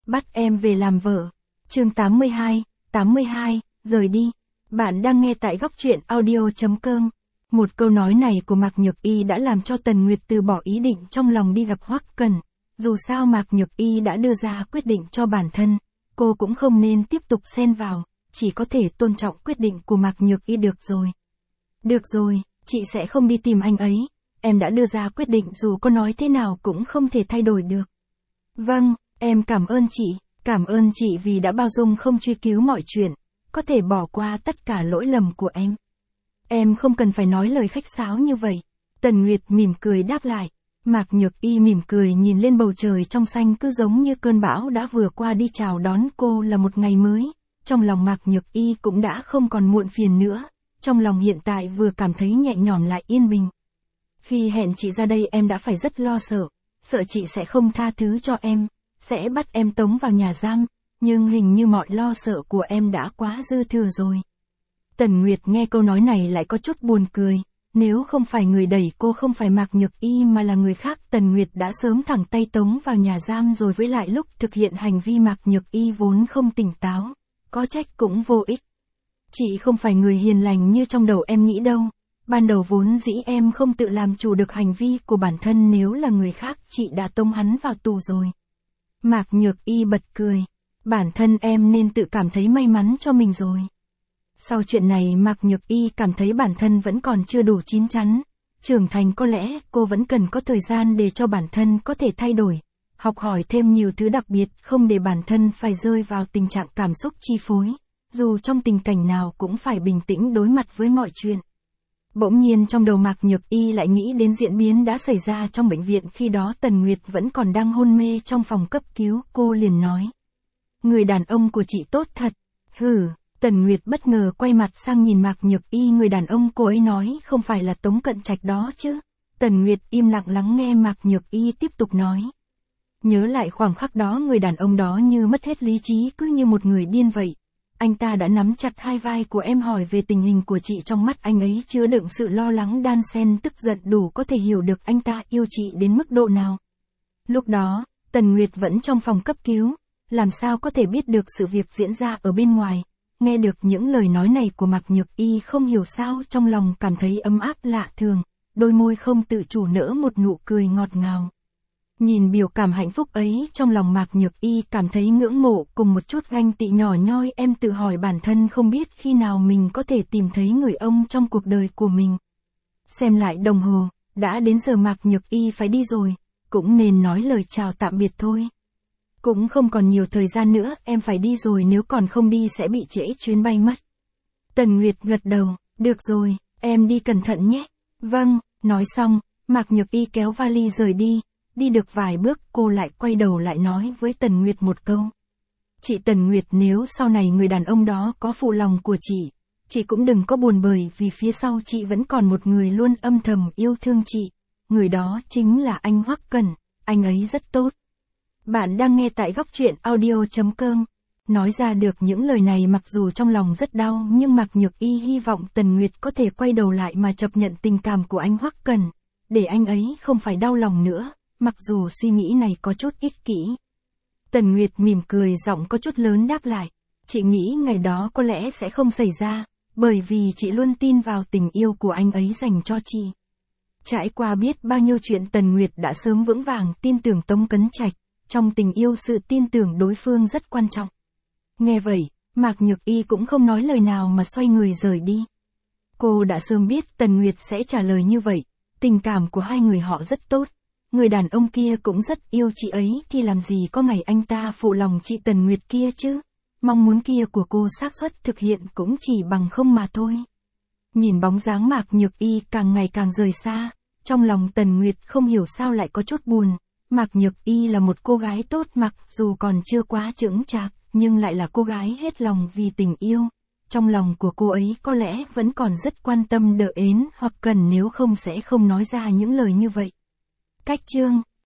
bắt em về làm vợ. Chương 82, rời đi. Bạn đang nghe tại góc truyện audio.com. Một câu nói này của Mạc Nhược Y đã làm cho Tần Nguyệt từ bỏ ý định trong lòng đi gặp Hoắc Cần. Dù sao Mạc Nhược Y đã đưa ra quyết định cho bản thân, cô cũng không nên tiếp tục xen vào, chỉ có thể tôn trọng quyết định của Mạc Nhược Y được rồi. Được rồi, chị sẽ không đi tìm anh ấy, em đã đưa ra quyết định dù có nói thế nào cũng không thể thay đổi được. Vâng, em cảm ơn chị vì đã bao dung không truy cứu mọi chuyện, có thể bỏ qua tất cả lỗi lầm của em. Em không cần phải nói lời khách sáo như vậy. Tần Nguyệt mỉm cười đáp lại. Mạc Nhược Y mỉm cười nhìn lên bầu trời trong xanh cứ giống như cơn bão đã vừa qua đi chào đón cô là một ngày mới. Trong lòng Mạc Nhược Y cũng đã không còn muộn phiền nữa. Trong lòng hiện tại vừa cảm thấy nhẹ nhõm lại yên bình. Khi hẹn chị ra đây em đã phải rất lo sợ chị sẽ không tha thứ cho em, sẽ bắt em tống vào nhà giam, nhưng hình như mọi lo sợ của em đã quá dư thừa rồi. Tần Nguyệt nghe câu nói này lại có chút buồn cười, nếu không phải người đẩy cô không phải Mạc Nhược Y mà là người khác, Tần Nguyệt đã sớm thẳng tay tống vào nhà giam rồi, với lại lúc thực hiện hành vi Mạc Nhược Y vốn không tỉnh táo, có trách cũng vô ích. Chị không phải người hiền lành như trong đầu em nghĩ đâu, ban đầu vốn dĩ em không tự làm chủ được hành vi của bản thân, nếu là người khác chị đã tống hắn vào tù rồi. Mạc Nhược Y bật cười, bản thân em nên tự cảm thấy may mắn cho mình rồi. Sau chuyện này Mạc Nhược Y cảm thấy bản thân vẫn còn chưa đủ chín chắn, trưởng thành, có lẽ cô vẫn cần có thời gian để cho bản thân có thể thay đổi, học hỏi thêm nhiều thứ, đặc biệt không để bản thân phải rơi vào tình trạng cảm xúc chi phối, dù trong tình cảnh nào cũng phải bình tĩnh đối mặt với mọi chuyện. Bỗng nhiên trong đầu Mạc Nhược Y lại nghĩ đến diễn biến đã xảy ra trong bệnh viện, khi đó Tần Nguyệt vẫn còn đang hôn mê trong phòng cấp cứu, cô liền nói. Người đàn ông của chị tốt thật. Hừ. Tần Nguyệt bất ngờ quay mặt sang nhìn Mạc Nhược Y, người đàn ông cô ấy nói không phải là Tống Cận Trạch đó chứ. Tần Nguyệt im lặng lắng nghe Mạc Nhược Y tiếp tục nói. Nhớ lại khoảnh khắc đó, người đàn ông đó như mất hết lý trí, cứ như một người điên vậy. Anh ta đã nắm chặt hai vai của em hỏi về tình hình của chị, trong mắt anh ấy chứa đựng sự lo lắng đan xen tức giận, đủ có thể hiểu được anh ta yêu chị đến mức độ nào. Lúc đó, Tần Nguyệt vẫn trong phòng cấp cứu, làm sao có thể biết được sự việc diễn ra ở bên ngoài. Nghe được những lời nói này của Mạc Nhược Y, không hiểu sao trong lòng cảm thấy ấm áp lạ thường, đôi môi không tự chủ nở một nụ cười ngọt ngào. Nhìn biểu cảm hạnh phúc ấy trong lòng Mạc Nhược Y cảm thấy ngưỡng mộ cùng một chút ganh tị nhỏ nhoi, em tự hỏi bản thân không biết khi nào mình có thể tìm thấy người ông trong cuộc đời của mình. Xem lại đồng hồ, đã đến giờ Mạc Nhược Y phải đi rồi, cũng nên nói lời chào tạm biệt thôi. Cũng không còn nhiều thời gian nữa, em phải đi rồi, nếu còn không đi sẽ bị trễ chuyến bay mất. Tần Nguyệt gật đầu, được rồi, em đi cẩn thận nhé. Vâng, nói xong, Mạc Nhược Y kéo vali rời đi, đi được vài bước cô lại quay đầu lại nói với Tần Nguyệt một câu. Chị Tần Nguyệt, nếu sau này người đàn ông đó có phụ lòng của chị cũng đừng có buồn, bởi vì phía sau chị vẫn còn một người luôn âm thầm yêu thương chị, người đó chính là anh Hoắc Cần, anh ấy rất tốt. Bạn đang nghe tại góc truyện audio.com. Nói ra được những lời này mặc dù trong lòng rất đau, nhưng Mạc Nhược Y hy vọng Tần Nguyệt có thể quay đầu lại mà chấp nhận tình cảm của anh Hoắc Cần, để anh ấy không phải đau lòng nữa, mặc dù suy nghĩ này có chút ích kỷ. Tần Nguyệt mỉm cười, giọng có chút lớn đáp lại. Chị nghĩ ngày đó có lẽ sẽ không xảy ra, bởi vì chị luôn tin vào tình yêu của anh ấy dành cho chị. Trải qua biết bao nhiêu chuyện, Tần Nguyệt đã sớm vững vàng tin tưởng Tống Cấn Trạch. Trong tình yêu, sự tin tưởng đối phương rất quan trọng. Nghe vậy, Mạc Nhược Y cũng không nói lời nào mà xoay người rời đi. Cô đã sớm biết Tần Nguyệt sẽ trả lời như vậy, tình cảm của hai người họ rất tốt. Người đàn ông kia cũng rất yêu chị ấy, thì làm gì có ngày anh ta phụ lòng chị Tần Nguyệt kia chứ. Mong muốn kia của cô xác suất thực hiện cũng chỉ bằng không mà thôi. Nhìn bóng dáng Mạc Nhược Y càng ngày càng rời xa, trong lòng Tần Nguyệt không hiểu sao lại có chút buồn. Mạc Nhược Y là một cô gái tốt, mặc dù còn chưa quá chững chạc, nhưng lại là cô gái hết lòng vì tình yêu. Trong lòng của cô ấy có lẽ vẫn còn rất quan tâm Đợ Ến hoặc Cần, nếu không sẽ không nói ra những lời như vậy. Cách chương